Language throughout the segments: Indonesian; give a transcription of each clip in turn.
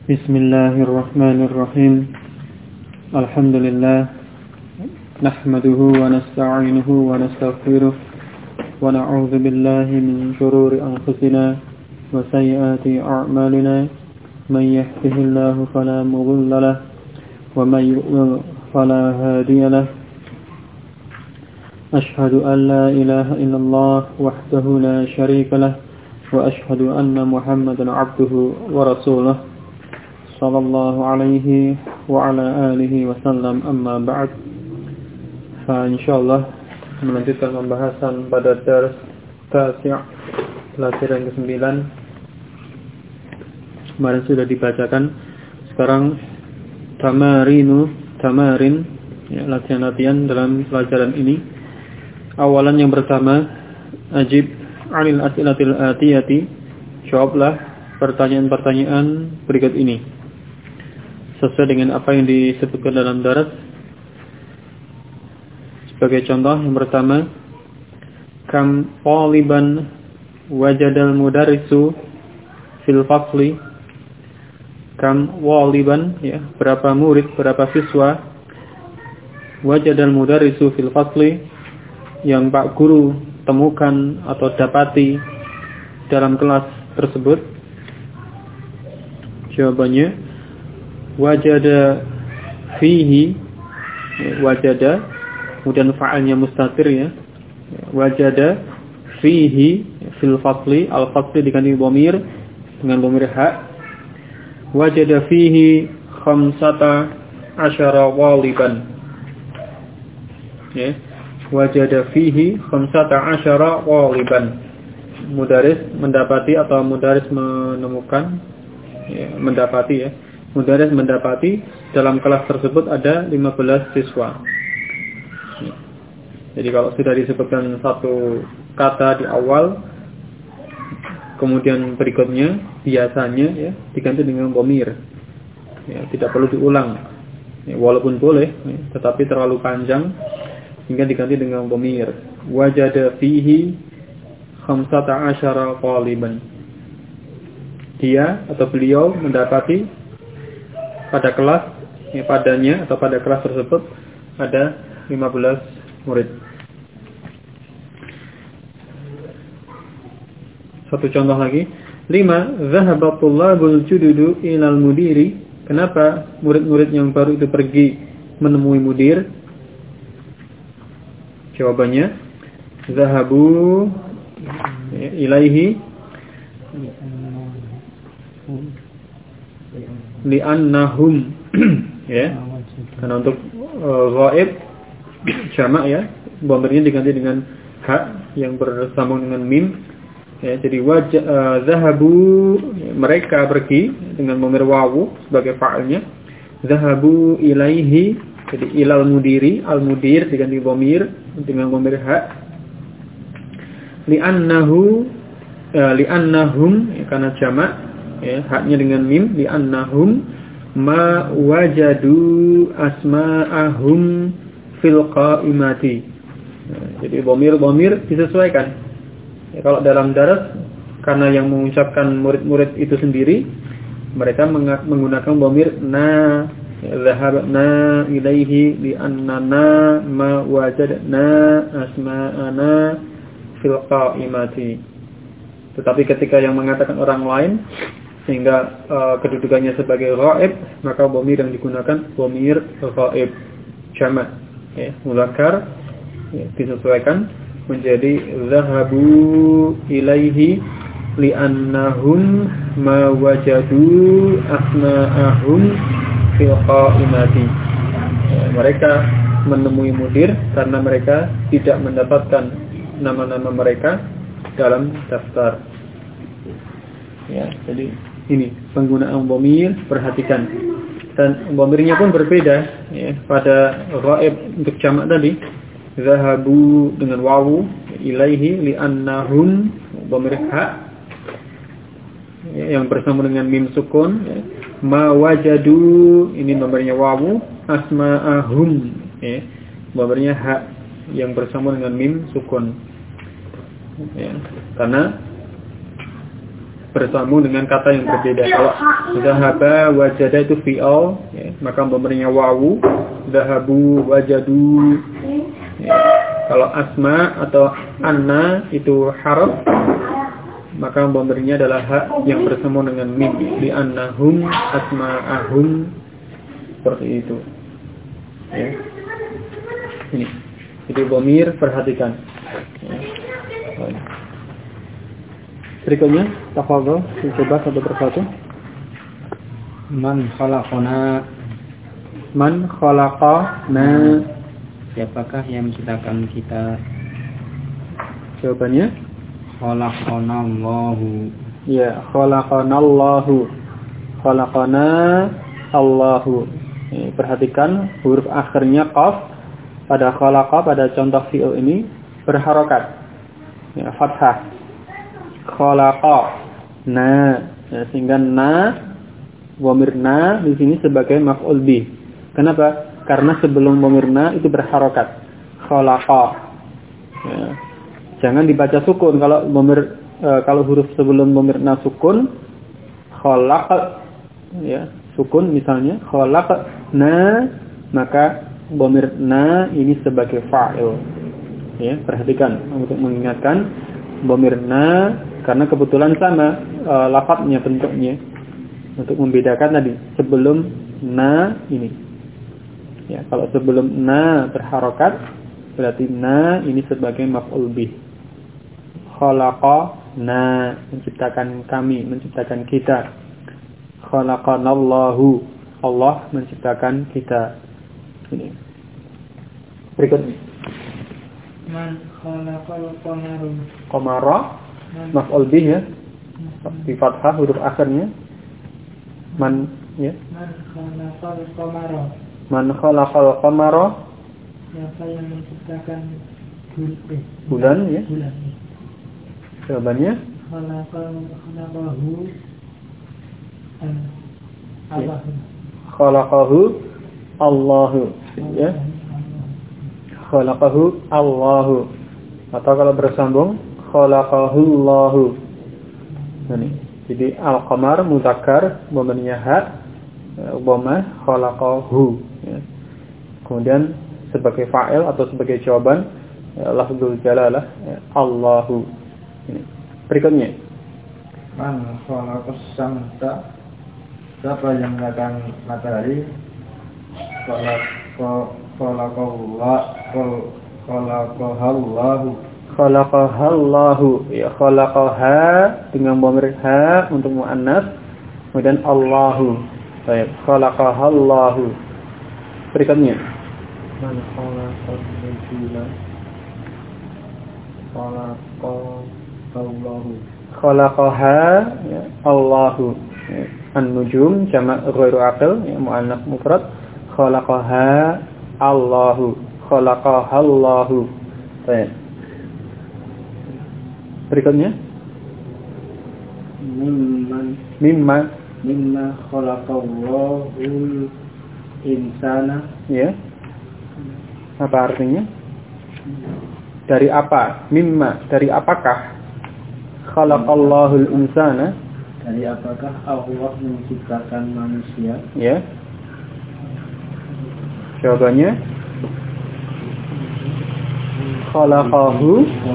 Bismillahirrahmanirrahim. Alhamdulillah. Nahmaduhu wa nasta'inuhu wa nastaghfiruh. Wa na'udzu billahi min shururi anfusina wa sayyiati a'malina. Man yahdihillahu fala mudilla lahu wa man yudlil fala hadiya lahu. Ashhadu an la ilaha illallah wahdahu la syarika lahu wa ashhadu anna Muhammadan 'abduhu wa rasuluh. Sallallahu alaihi wa ala alihi wasallam, amma ba'd. Insyaallah melanjutkan pembahasan pada dars Tasi', pelajaran ke-9. Kemarin sudah dibacakan. Sekarang tamarin, ya, latihan-latihan dalam pelajaran ini. Awalan yang pertama, ajib 'anil as'ilatil atiyati. Jawablah pertanyaan-pertanyaan berikut ini sesuai dengan apa yang disebutkan dalam daras. Sebagai contoh, yang pertama, kam taliban wajadal mudarrisu fil fasli. Kam taliban, ya, berapa murid, berapa siswa, wajadal mudarrisu fil fasli, yang Pak Guru temukan atau dapati dalam kelas tersebut. Jawabannya wajada fihi, wajada, kemudian fa'alnya mustatir, ya. Wajada fihi fil fasli, al-fasli diganti dhamir dengan dhamir ha. Wajada fihi 15 waliban. Ya. Wajada fihi 15 waliban. Mudaris mendapati atau mudaris menemukan, ya, mendapati, ya. Mudaris mendapati dalam kelas tersebut ada 15 siswa. Jadi kalau sudah disebutkan satu kata di awal, kemudian berikutnya biasanya, ya, diganti dengan dhamir. Ya, tidak perlu diulang. Ya, walaupun boleh, ya, tetapi terlalu panjang sehingga diganti dengan dhamir. Wajada fihi 15 taliban. Dia atau beliau mendapati pada kelas, ya, padanya atau pada kelas tersebut ada 15 murid. Satu contoh lagi. 5. Dhahaba tullabul jududu ilal mudiri. Kenapa murid-murid yang baru itu pergi menemui mudir? Jawabannya dhahabu ilaihi li'annahum, ya. Karena untuk ghaib jamak, ya, dhamirnya diganti dengan ha yang bersambung dengan mim, ya. Jadi zahabu, mereka pergi dengan dhamir wawu sebagai fa'ilnya. Zahabu ilaihi, jadi ilal mudiri, al mudir diganti dhamir dengan dhamir ha. Li'annahum, ya, karena jamak, ya, haknya dengan mim, li'annahum ma wajadu asma'ahum fil qa'imati. Nah, jadi dhamir disesuaikan. Ya, kalau dalam daras, karena yang mengucapkan murid-murid itu sendiri, mereka menggunakan dhamir na, ya, dhahabna ilaihi li'annana ma wajadna asma'ana fil qa'imati. Tetapi ketika yang mengatakan orang lain, sehingga kedudukannya sebagai ghaib, maka dhamir yang digunakan dhamir ghaib jamak, ya, mudzakkar, ya, disesuaikan menjadi zahabu ilaihi li'annahum ma wajadu asma'ahum fil qa'imati. Ya, mereka menemui mudir karena mereka tidak mendapatkan nama-nama mereka dalam daftar. Ya, jadi ini penggunaan dhamir, perhatikan. Dan dhamirnya pun berbeda, ya. Pada ghaib untuk jamak tadi, zahabu dengan wawu, ilaihi li'annahum dhamir ha, ya, yang bersambung dengan mim sukun, ya. Ma wajadu, ini dhamirnya wawu, asma'ahum, ya, dhamirnya ha yang bersambung dengan mim sukun. Ya, karena bersambung dengan kata yang berbeda. Kalau zahaba wajada itu fi'al, ya, maka pemberinya wawu. Zahabu wajadu. Ya. Kalau asma atau anna itu harf, maka pemberinya adalah ha yang bersambung dengan mim. Li annahum asma'ahum, seperti itu. Ya. Ini. Jadi dhamir perhatikan. Ya. Berikutnya, tafadhol, coba satu persatu. Man khalaqana. Man khalaqana. Siapakah yang menciptakan kita? Jawabannya? Khalaqanallahu. Ya, khalaqanallahu. Khalaqana Allahu. Perhatikan huruf akhirnya qaf pada khalaqa, pada contoh fi'il ini berharokat. Ya, fathah. Khalaqa. Na. Ya, sehingga na, dhamir na di sini sebagai maf'ul bih. Kenapa? Karena sebelum dhamir na itu berharokat. Khalaqa. Ya. Jangan dibaca sukun. Kalau huruf sebelum dhamir na sukun, khalaq, ya, sukun misalnya, khalaq na, maka dhamir na ini sebagai fa'il. Ya, perhatikan untuk mengingatkan dhamir na karena kebetulan sama lafadznya, bentuknya, untuk membedakan tadi sebelum na ini. Ya, kalau sebelum na berharokat berarti na ini sebagai maf'ul bih. Khalaqana, menciptakan kami, menciptakan kita. Khalaqanallahu, Allah menciptakan kita. Ini. Berikutnya. Man khalaqal qamara. Qamara, maf'ul bih ya. Di fathah huruf akhirnya. Man, ya. Man khalaqal qamara. Man khalaqal qamara. Siapa yang menciptakan bulan, ya. Bulan. Jawabannya? Khalaqahu Allah. Khalaqahu Allahu, ya. Khalaqahu Allahu. Atau kalau bersambung khalaqahu Allahu. Ini. Jadi al-qamar mudzakkar, dhamirnya ha, dhamma khalaqahu, ya. Kemudian sebagai fa'il atau sebagai jawaban lafzul jalalah, ya, Allahu. Ini. Berikutnya. Man khalaqas samsa. Siapa yang menciptakan matahari? Khalaqahallahu. Ya, khalaqaha dengan dhamir ha untuk muannas, kemudian Allahu. Baik, khalaqahallahu. Berikutnya. Man khalaqal rajula. Khalaqaha, ya, Allahu. Ya. An-nujum jamak ghairu aqil, ya, muannas mufrad. Khalaqaha Allahu. Khalaqahallahu. Baik. Berikutnya. Mimma khalaqallahul insana. Ya. Apa artinya? Dari apa? Mimma, dari apakah? Khalaqallahul insana. Dari apakah Allah menciptakan manusia? Ya. Jawabannya khalaqahu.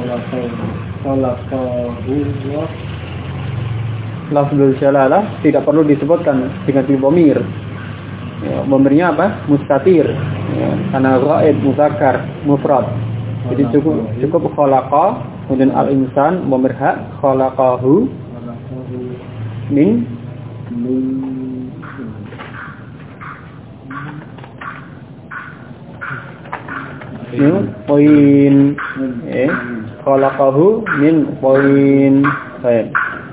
Lafzul jalalah tidak perlu disebutkan dengan dhamir. Ya, dhamirnya apa? Mustatir. Ya, karena ghaib muzakkar mufrad. Jadi cukup khalaqa, kemudian al-insan dhamir ha, khalaqahu min poin, khalaqahu min poin. Baik.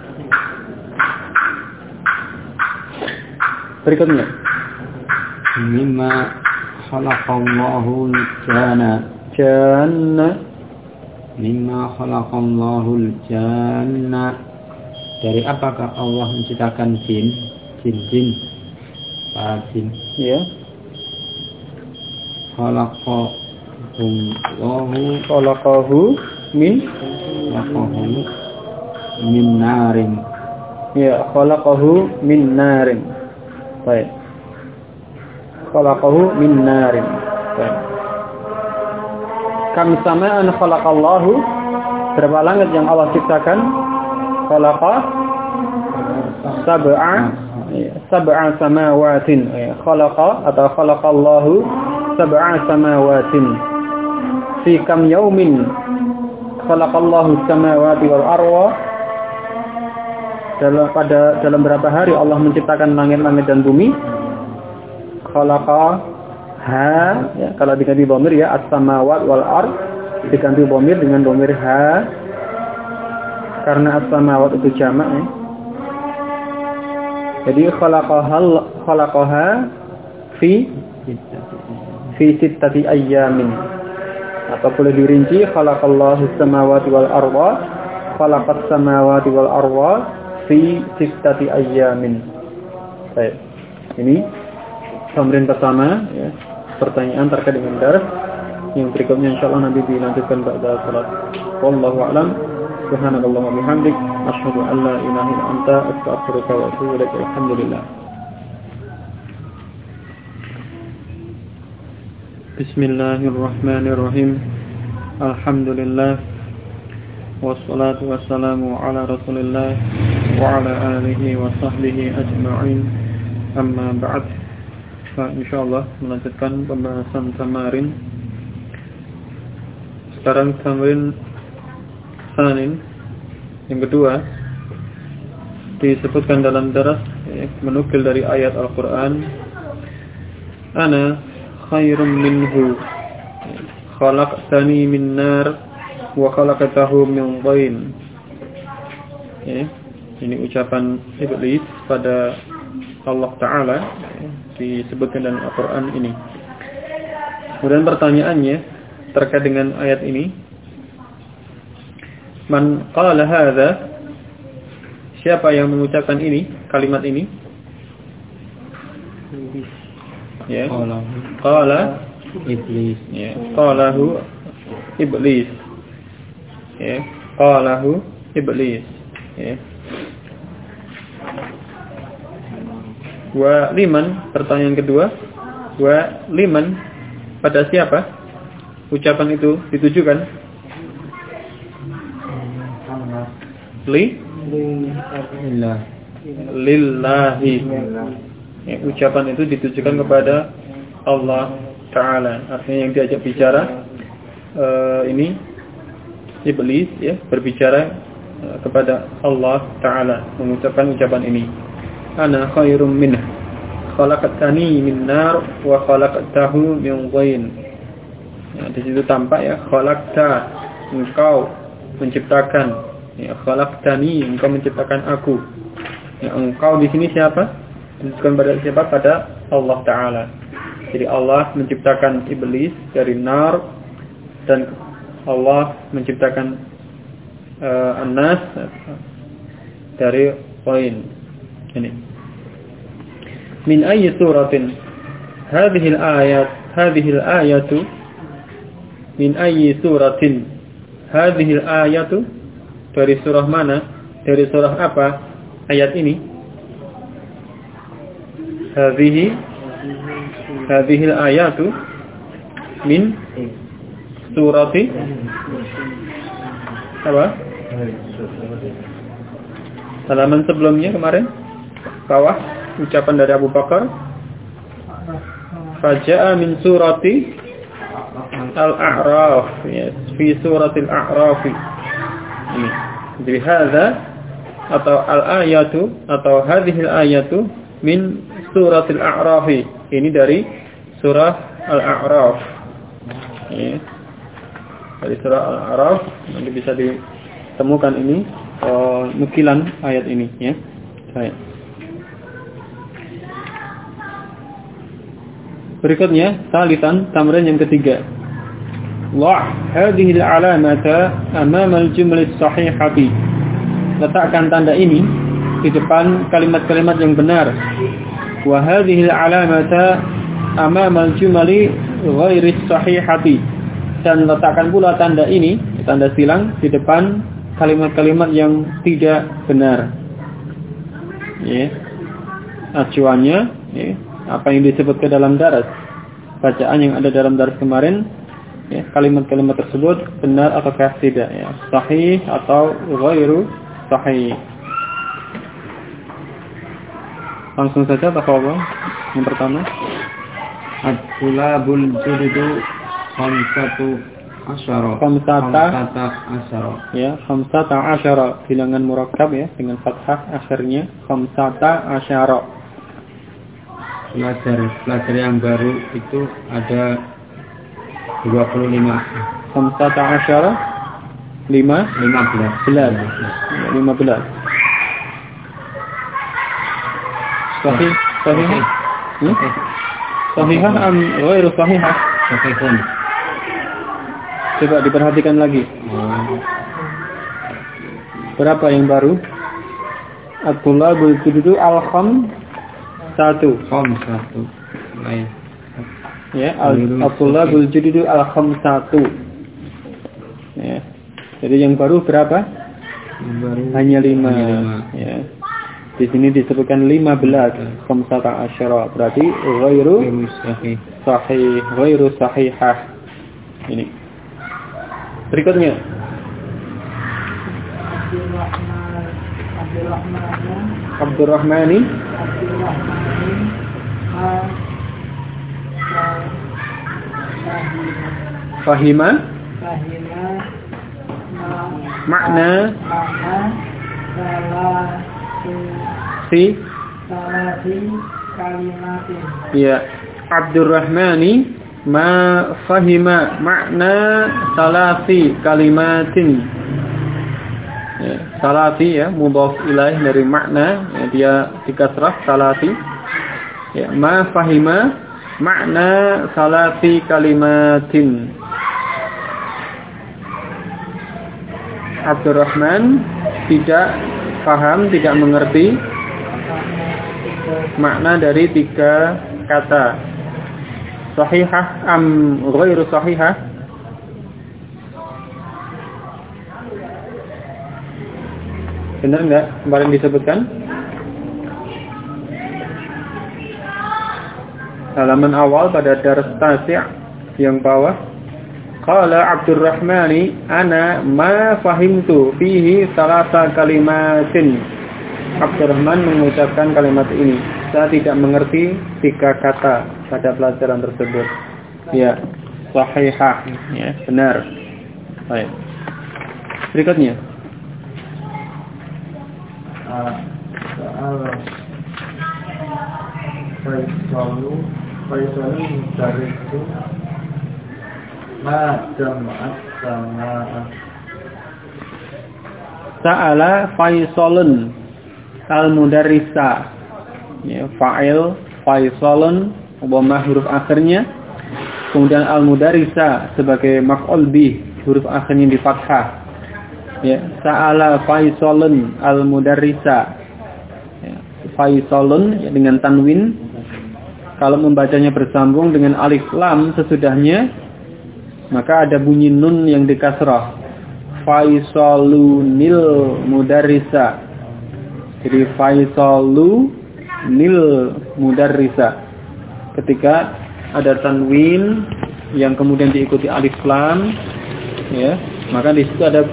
Berikutnya. Mimma khalaqallahu al-janna. Mimma khalaqallahu al-janna. Dari apakah Allah menciptakan jin? Para jin. Ya. Khalaqahu min narin. Ya, khalaqahu min narin. Baik. Khalaqahu min narin. Baik. Kam sama'an khalaqallahu, berapa langit yang Allah ciptakan? Khalaqa sab'a samawatin. Khalaqa atau khalaqallahu sab'a samawatin. Fi kam yaumin khalaqallahu samawati wal arwa. Dalam berapa hari Allah menciptakan langit-langit dan bumi? Khalaqa ya, kalau diganti dhamir ya as-samawat wal ard, diganti dhamir dengan dhamir ha karena as-samawat itu jamak ya. Jadi khalaqaha fi sittati ayyamin, atau boleh dirinci khalaqallahu as-samawati wal arda, khalaqas samawati wal arda fi sittati ayyamin. Baik. Ini tamrin pertama ya. Pertanyaan terkait dengan dars. Yang berikutnya insyaallah nanti dilanjutkan pada salat. Wallahu a'lam. Subhanakallahumma wa bihamdik asyhadu an la ilaha illa anta astaghfiruka wa atubu ilaik. Alhamdulillah. Bismillahirrahmanirrahim. Alhamdulillah. Wassalatu wassalamu ala Rasulillah wa ala alihi wa sahbihi ajma'in. Amma ba'd. Insyaallah melanjutkan pembahasan tamarin. Sekarang tamarin sanin yang kedua, disebutkan dalam daras menukil dari ayat Al-Qur'an, ana khairum minhu khalaqtani min nar wa khalaqtahu min dhain. Ini ucapan iblis pada Allah Ta'ala, disebutkan dalam Al-Quran ini. Kemudian pertanyaannya terkait dengan ayat ini, man qala hadza, siapa yang mengucapkan ini, kalimat ini? Ya, qala iblis. Ya, qalahu iblis. Ya, qalahu iblis. Ya. Wa liman, pertanyaan kedua, wa liman, pada siapa ucapan itu ditujukan? Lillahi. Ya, ucapan itu ditujukan kepada Allah Ta'ala. Artinya yang diajak bicara ini iblis ya, berbicara kepada Allah Ta'ala, mengucapkan ucapan ini. Ana khairum minhu khalaqtani min nar wa khalaqtahu min dhain. Ya, di situ tampak ya, khalaqta, engkau menciptakan, ya, khalaqtani, engkau menciptakan aku. Ya, engkau di sini siapa? Bukan pada siapa? Pada Allah Ta'ala. Jadi Allah menciptakan iblis dari nar, dan Allah menciptakan an-nas dari dhain. Ini min ayyi suratin hadhihi al-ayatu min ayyi suratin hadhihi al-ayatu, dari surah mana, dari surah apa ayat ini? Hadhihi al-ayatu min surati apa? Halaman sebelumnya kemarin bawah ucapan dari Abu Bakar, faja'a min surati al-a'raf, ya, fi suratil a'raf. Ini jadi hadza atau al-ayatu atau hadhihi al-ayatu min suratil a'raf, ini dari surah al-a'raf ya. Dari surah al-a'raf nanti bisa ditemukan ini nukilan ayat ini ya. Baik. Berikutnya salisan, tamrin yang ketiga. Wa hadhihi al-alamata amama al-jumlah as-sahihati. Letakkan tanda ini di depan kalimat-kalimat yang benar. Wa hadhihi al-alamata amama al-jumali ghairi as-sahihati. Dan letakkan pula tanda ini, tanda silang, di depan kalimat-kalimat yang tidak benar. ya, acuannya, ya, apa yang disebut ke dalam daras, bacaan yang ada dalam daras kemarin, ya, kalimat-kalimat tersebut benar ataukah tidak, ya, sahih atau ghairu sahih. Langsung saja tafadhol. Yang pertama, at-tulabul jududu khamsata asyara. Ya, khamsata asyara, bilangan murakkab ya, dengan fathah akhirnya, khamsata asyara. Pelajar yang baru itu ada 25. Khamsata asyara 15. Sahih. Sahihah am ghairu sahihah? Sahihun. Coba diperhatikan lagi. Berapa yang baru? At-tulabul jududu al-khamsatu. Lain. Ya, at-tulabul jududu al-khamsatu. Ya. Jadi yang baru berapa? Hanya 5. Ya. Di sini disebutkan 15, khamsata asyara, berarti ghairu sahih, ghairu sahihah. Ini. Berikutnya. Abdurrahmani Fahima makna salasi kalimatin. Ya, Abdurrahmani ma fahima makna salasi kalimatin. Ya, salasi ya, mudhaf ilaih dari makna, ya, dia dikasrah salasi. Ya, ma fahima makna salasi kalimatin. Abdurrahman tidak paham, tidak mengerti makna dari 3 kata. Sahihah am ghairu sahihah? Benar enggak kemarin disebutkan? Halaman awal pada dars tasi' yang bawah. Qala Abdurrahmani ana ma fahimtu fihi salasa kalimatin. Abdurrahman mengucapkan kalimat ini. Saya tidak mengerti 3 kata pada pelajaran tersebut. Ya, sahihah, ya, benar. Baik. Berikutnya. Faisalu dari itu ma jama'at sama'a. Sa'ala Faisalun al-mudarrisa. Ya, fa'il Faisalun dhamma huruf akhirnya, kemudian al-mudarrisa sebagai maf'ul bih, huruf akhirnya di fathah. Ya, sa'ala Faisalun al-mudarrisa. Ya, Faisalun ya, dengan tanwin. Kalau membacanya bersambung dengan alif lam sesudahnya, maka ada bunyi nun yang dikasrah. Faisalunil mudarrisa. Jadi Faisalunil mudarrisa. Ketika ada tanwin yang kemudian diikuti alif lam, ya, maka di situ ada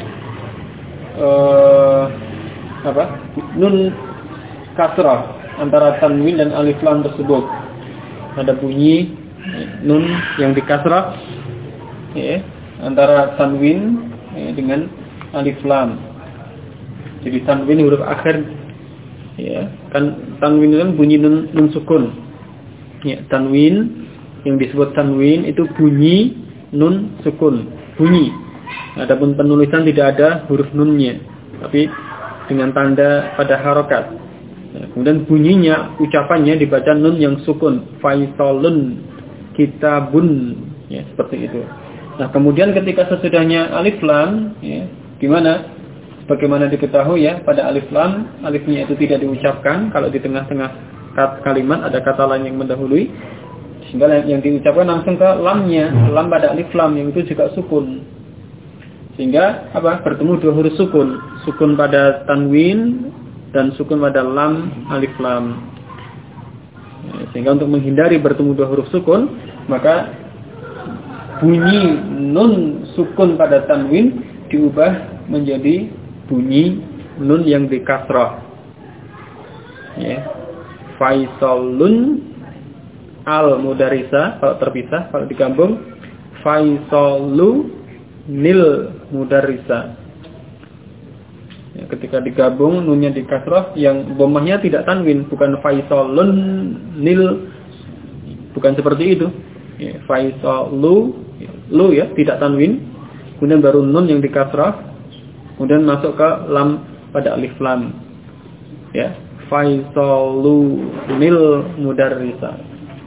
nun kasrah antara tanwin dan alif lam tersebut. Ada bunyi nun yang dikasrah, ya, antara tanwin, ya, dengan alif lam. Jadi tanwin huruf akhir, ya, kan tanwin itu kan bunyi nun sukun. Ya, tanwin yang disebut tanwin itu bunyi nun sukun, bunyi. Adapun penulisan tidak ada huruf nunnya, tapi dengan tanda pada harokat. Ya, kemudian bunyinya, ucapannya dibaca nun yang sukun. Faisalun kitabun, ya, seperti itu. Nah, kemudian ketika sesudahnya alif lam, ya, gimana? Bagaimana diketahui ya, pada alif lam, alifnya itu tidak diucapkan. Kalau di tengah-tengah kalimat ada kata lain yang mendahului, sehingga yang diucapkan langsung ke lamnya, lam pada alif lam yang itu juga sukun. Sehingga apa? Bertemu 2 huruf sukun. Sukun pada tanwin, dan sukun pada lam, alif lam. Sehingga untuk menghindari bertemu dua huruf sukun, maka bunyi nun sukun pada tanwin diubah menjadi bunyi nun yang di kasrah. Ya. Faisalun al mudarisa kalau terpisah, kalau digabung Faisalu nil mudarisa. Ya, ketika digabung nunnya di kasrah, yang dhammahnya tidak tanwin, bukan Faisalun nil, bukan seperti itu. Ya, Faisalu lu ya tidak tanwin, kemudian baru nun yang di kasrah, kemudian masuk ke lam pada alif lam. Ya, Faisalu nil mudarisa.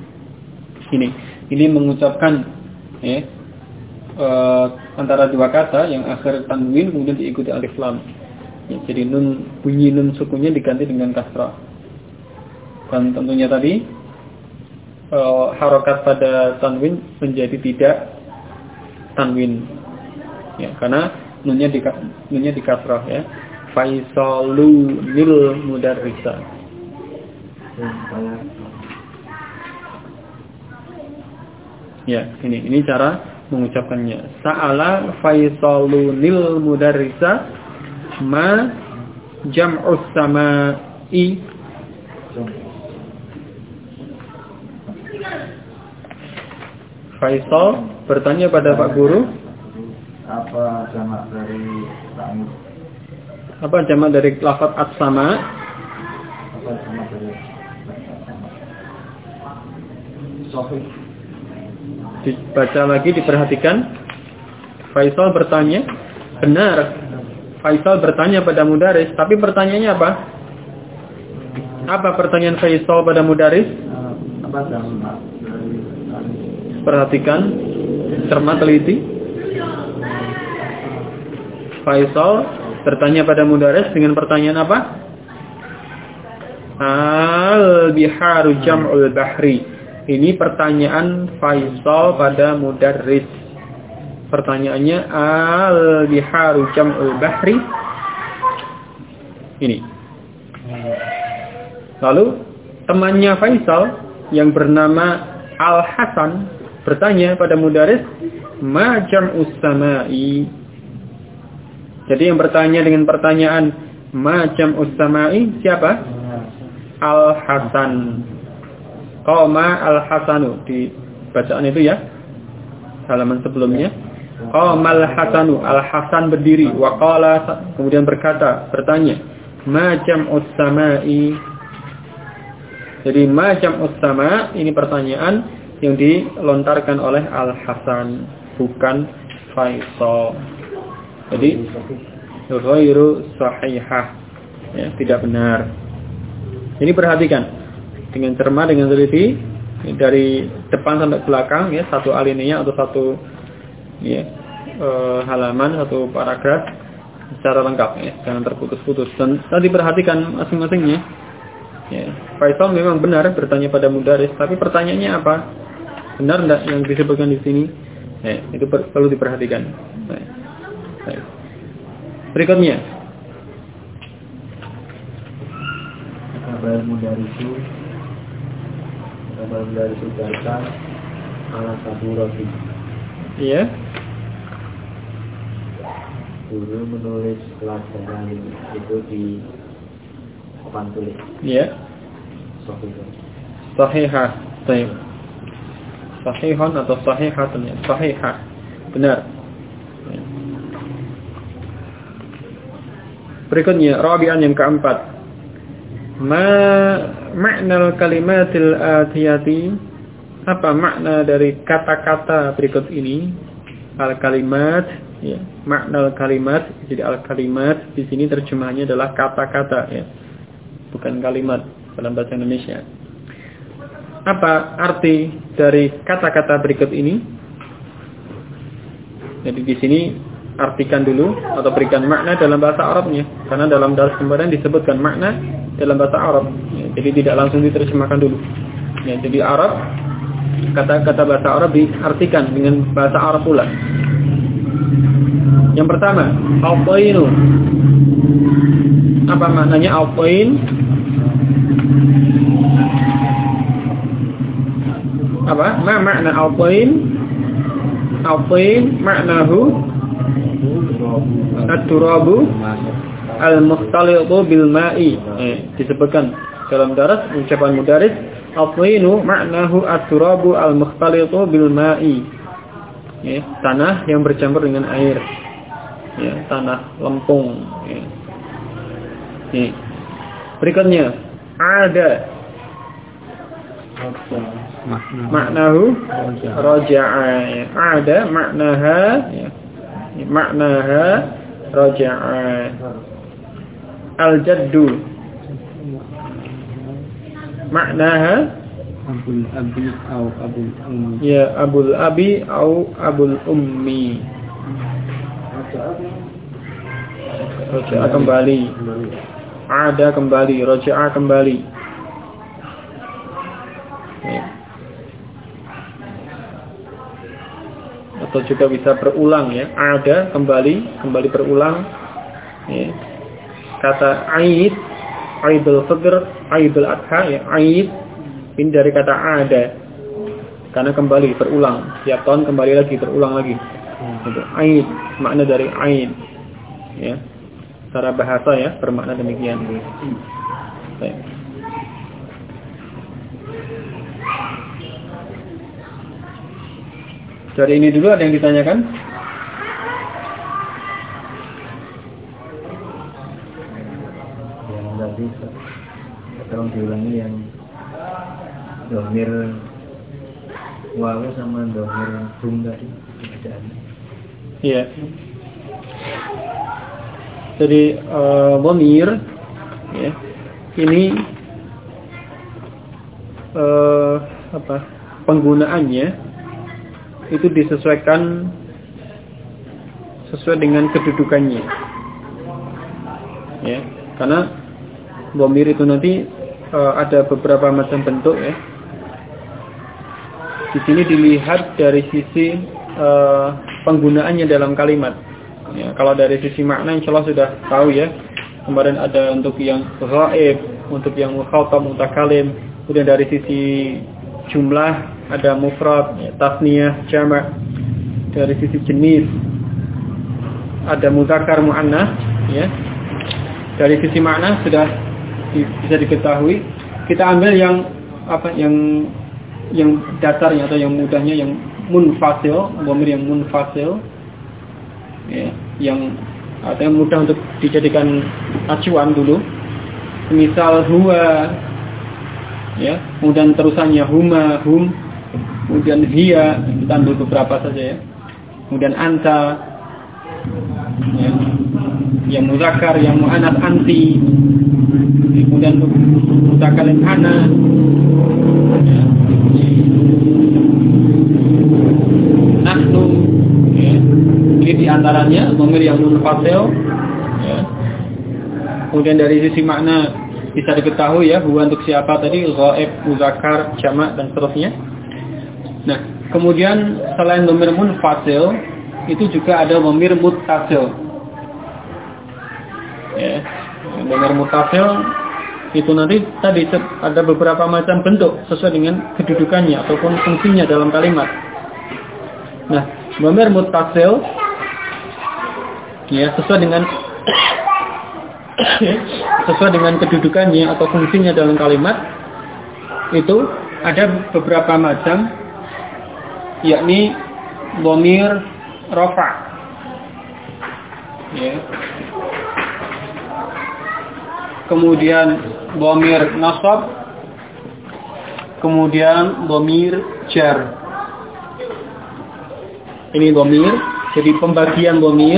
Ini mengucapkan ya, antara dua kata yang akhir tanwin kemudian diikuti alif lam. Ya, jadi bunyi nun sukunnya diganti dengan kasrah. Dan tentunya tadi harokat pada tanwin menjadi tidak tanwin. Ya, karena nunnya di kasrah ya. Faisalu nil mudarrisa. Ya, ini cara mengucapkannya. Sa'ala Faisalu nil mudarrisa ma jam'us sama'i. Faisal bertanya pada Pak Guru, apa jamak dari langit? Apa jamak dari lafaz as-sama? Apa jamak dari Sahih? Dibaca lagi, diperhatikan. Faisal bertanya, benar. Faisal bertanya pada mudaris, tapi pertanyaannya apa? Apa pertanyaan Faisal pada mudaris? Apa jamak dari langit? Perhatikan, cermat, teliti. Faisal bertanya pada mudaris dengan pertanyaan apa? Al-biharu jam'ul bahri. Ini pertanyaan Faisal pada mudaris. Pertanyaannya al-biharu jam'ul bahri. Ini. Lalu temannya Faisal yang bernama Al-Hasan bertanya pada mudaris, ma jam'us sama'i. Jadi yang bertanya dengan pertanyaan ma jam'us sama'i siapa? Al-Hasan. Qama al-Hasanu di bacaan itu ya. Halaman sebelumnya. Qama al-Hasanu, Al-Hasan berdiri, wa qala, kemudian bertanya, ma jam'us sama'i. Jadi ma jam'us sama' ini pertanyaan yang dilontarkan oleh Al-Hasan, bukan Faisal. Jadi ghairu sahihah. Ya, tidak benar. Ini perhatikan dengan cermat, dengan teliti, dari depan sampai belakang ya, satu alinea atau satu ya, halaman, satu paragraf secara lengkap ya, jangan terputus-putus. Dan tadi perhatikan masing-masingnya. Ya, Faisal memang benar bertanya pada mudaris, tapi pertanyaannya apa? Benar enggak yang disebutkan di sini? Ya, itu perlu diperhatikan. Baik. Berikutnya. Kabar mudarisu baca ala saburati. Iya. Guru menulis pelajaran itu di papan tulis. Iya. Sahihah. Baik. Sahihun atau sahihatun ya? Sahihah. Benar. Berikutnya, rabi'an yang keempat. Ma'nal kalimatil atiyati. Apa makna dari kata-kata berikut ini? Al-kalimat, ya. Ma'nal kalimat. Jadi al-kalimat di sini terjemahannya adalah kata-kata ya. Bukan kalimat dalam bahasa Indonesia. Apa arti dari kata-kata berikut ini? Jadi di sini artikan dulu atau berikan makna dalam bahasa Arabnya, karena dalam daras kemarin disebutkan makna dalam bahasa Arab ya, jadi tidak langsung diterjemahkan dulu ya. Jadi Arab, kata-kata bahasa Arab diartikan dengan bahasa Arab pula. Yang pertama, al-tainu. Apa maknanya al-tain? Apa? Ma makna al-tain? Al-tain maknahu at-turabu al-mukhtalitu bil ma'i. Disebutkan dalam daras ucapan mudaris, al-tainu maknahu at-turabu al-mukhtalitu bil ma'i. Tanah yang bercampur dengan air. Tanah lempung. Berikutnya ada maknahu raja'a. Ada maknaha raja'a. Al-jaddu maknaha abul abi atau abul ummi. Ya, abul abi atau abul ummi. Raja'a kembali. Ada kembali, raja'a kembali. Atau juga bisa berulang ya. Ada kembali berulang. Kata Aid, Aidul Fitr, Aidul Adha ya, Aid ini dari kata ada. Karena kembali berulang. Tiap tahun kembali lagi berulang lagi. Itu Aid, makna dari Aid. Ya. Secara bahasa ya bermakna demikian. Baik. Dari ini dulu ada yang ditanyakan? Yang tadi tolong diulangi yang domir wawu sama domir hum tadi perbedaannya. Iya. Jadi domir ya, ini penggunaannya itu disesuaikan sesuai dengan kedudukannya. Ya, karena domir itu nanti ada beberapa macam bentuk ya. Di sini dilihat dari sisi penggunaannya dalam kalimat. Ya, kalau dari sisi makna insyaallah sudah tahu ya. Kemarin ada untuk yang ghaib, untuk yang mukhatab, mutakalim. Kemudian dari sisi jumlah ada mufrad, ya, tasniyah, jama'. Dari sisi jenis ada muzakkar, muannats, ya. Dari sisi makna sudah bisa diketahui. Kita ambil yang yang dasarnya atau yang mudahnya, yang munfasil, dhamir yang munfasil. Ya, yang atau yang mudah untuk dijadikan acuan dulu. Misal huwa, ya, kemudian terusannya huma, hum, kemudian hiya, kita ambil beberapa saja ya. Kemudian anta, ya, yang muzakkar, yang muannats anti, kemudian mutakalim ana, ya, nahnu, ya. Ini diantaranya dhamir yang munfasil, ya. Kemudian dari sisi makna bisa diketahui ya, huwa untuk siapa tadi, ghaib, muzakkar, jama' dan seterusnya. Nah, kemudian selain dhamir munfasil, itu juga ada dhamir muttasil. Ya, dhamir muttasil itu nanti tadi ada beberapa macam bentuk sesuai dengan kedudukannya ataupun fungsinya dalam kalimat. Nah, dhamir muttasil ya sesuai dengan kedudukannya atau fungsinya dalam kalimat itu ada beberapa macam, yakni dhamir rafa', ya. Kemudian dhamir nasab, kemudian dhamir jar. Ini dhamir, jadi pembagian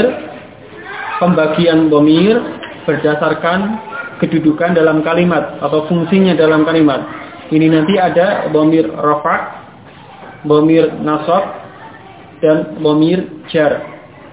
dhamir berdasarkan kedudukan dalam kalimat atau fungsinya dalam kalimat. Ini nanti ada dhamir rafa', dhamir nasab, dan dhamir jar.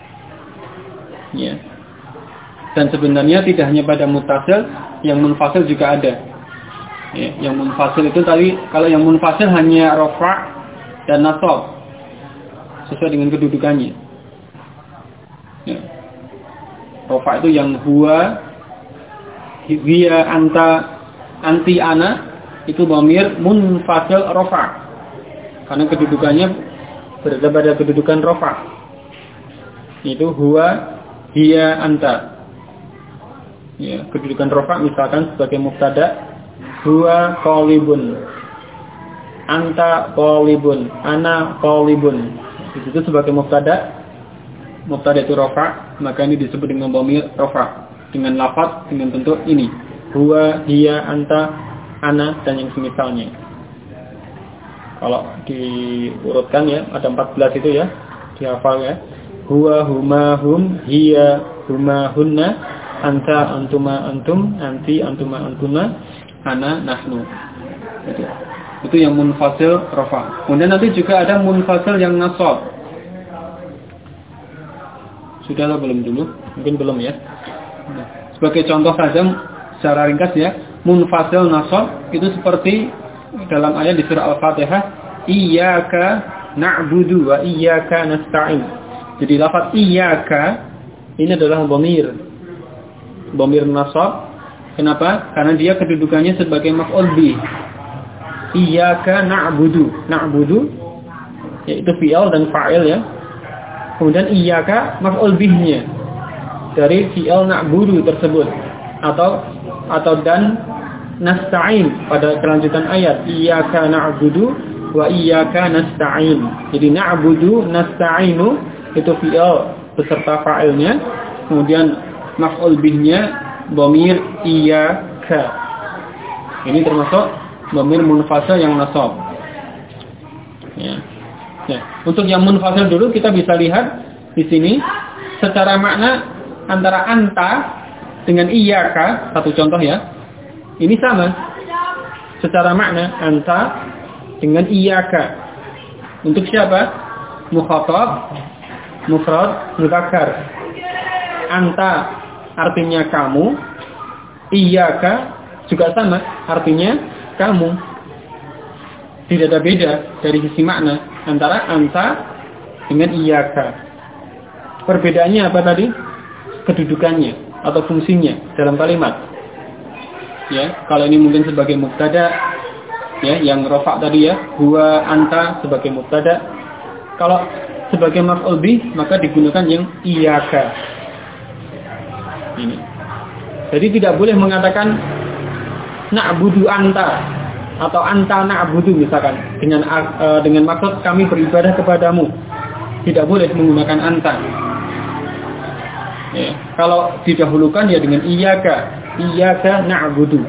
Ya. Dan sebenarnya tidak hanya pada muttasil, yang munfasil juga ada. Ya, yang munfasil itu tadi, kalau yang munfasil hanya rafa' dan nasab sesuai dengan kedudukannya. Ya. Rafa' itu yang huwa, hiya anta anti ana itu dhamir munfasil rafa. Karena kedudukannya berada pada kedudukan rafa. Itu huwa hiya anta. Ya, kedudukan rafa misalkan sebagai mubtada, huwa qalibun, anta qalibun, ana qalibun. Itu sebagai mubtada itu rafa, maka ini disebut dengan dhamir rafa dengan lafaz dengan bentuk ini, huwa hiya anta ana dan yang semisalnya. Kalau diurutkan ya ada 14 itu ya, dihafal ya. Huwa huma hum, hiya huma hunna, anta antuma antum, anti antuma antuna, ana nahnu. Itu yang munfasil rafa. Kemudian nanti juga ada munfasil yang nasab. Sudah atau belum dulu? Mungkin belum ya. Sebagai contoh saja secara ringkas ya, munfasil nasab itu seperti dalam ayat di surah Al-Fatihah, iyyaka na'budu wa iyyaka nasta'in. Jadi lafaz iyyaka ini adalah dhamir nasab. Kenapa? Karena dia kedudukannya sebagai maf'ul bih. Iyyaka na'budu. Na'budu yaitu fi'il dan fa'il ya. Kemudian iyyaka maf'ul bihnya dari fi'il na'budu tersebut atau dan nasta'in pada kelanjutan ayat iyyaka na'budu wa iyyaka nasta'in. Jadi na'budu nasta'inu itu fi'il beserta fa'ilnya, kemudian maf'ul bihnya dhamir iyyaka. Ini termasuk dhamir munfasil yang nasab. Ya. Ya. Untuk yang munfasil dulu kita bisa lihat di sini secara makna antara anta dengan iyyaka, satu contoh ya. Ini sama. Secara makna anta dengan iyyaka. Untuk siapa? Mukhatab, mufrad, mudzakkar. Anta artinya kamu, iyyaka juga sama, artinya kamu. Tidak ada beda dari sisi makna antara anta dengan iyyaka. Perbedaannya apa tadi? Kedudukannya atau fungsinya dalam kalimat. Ya, kalau ini mungkin sebagai mubtada, ya, yang rafa tadi ya, huwa anta sebagai mubtada. Kalau sebagai maf'ul bih maka digunakan yang iyyaka. Ini. Jadi tidak boleh mengatakan na'budu anta atau anta na'budu misalkan dengan maksud kami beribadah kepadamu. Tidak boleh menggunakan anta. Ya. Kalau didahulukan ya dengan iyyaka na'budu.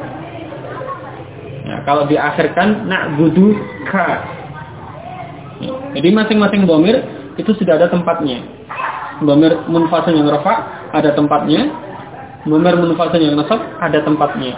Ya, kalau diakhirkan na'budu ka. Ya. Jadi masing-masing dhamir itu sudah ada tempatnya. Dhamir munfasil yang rafa ada tempatnya. Dhamir munfasil yang nasab ada tempatnya.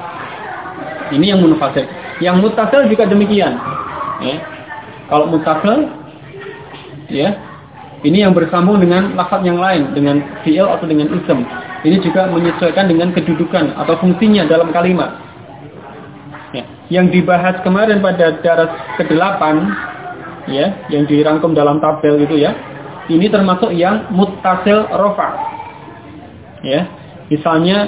Ini yang munfasil. Yang muttasil juga demikian. Ya. Kalau muttasil, ya, ini yang bersambung dengan lafaz yang lain, dengan fi'il atau dengan ism. Ini juga menyesuaikan dengan kedudukan atau fungsinya dalam kalimat. Ya. Yang dibahas kemarin pada daras ke-8, ya, yang dirangkum dalam tabel itu ya. Ini termasuk yang muttasil rafa. Ya. Misalnya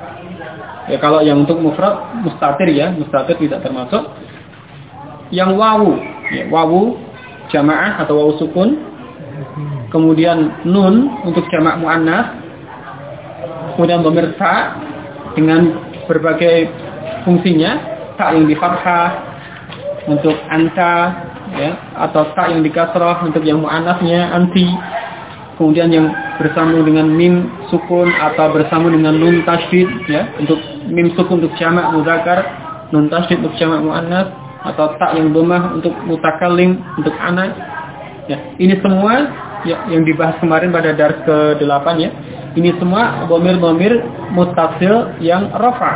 ya kalau yang untuk mufrad mustatir ya, mustatir tidak termasuk. Yang wawu, ya, wawu jamaah atau wawu sukun. Kemudian nun untuk jamak muannas. Kemudian dhamir ta dengan berbagai fungsinya, ta yang di fathah untuk anta ya, atau ta yang di kasrah untuk yang muannasnya anti. Kemudian yang bersambung dengan mim sukun atau bersambung dengan nun tasydid ya, untuk mim sukun untuk jamak mudzakkar, nun tasydid untuk jamak muannas, atau ta yang dhammah untuk mutakallim untuk anak. Ya, ini semua ya, yang dibahas kemarin pada dars ke-8 ya. Ini semua dhamir-dhamir muttasil yang rafa.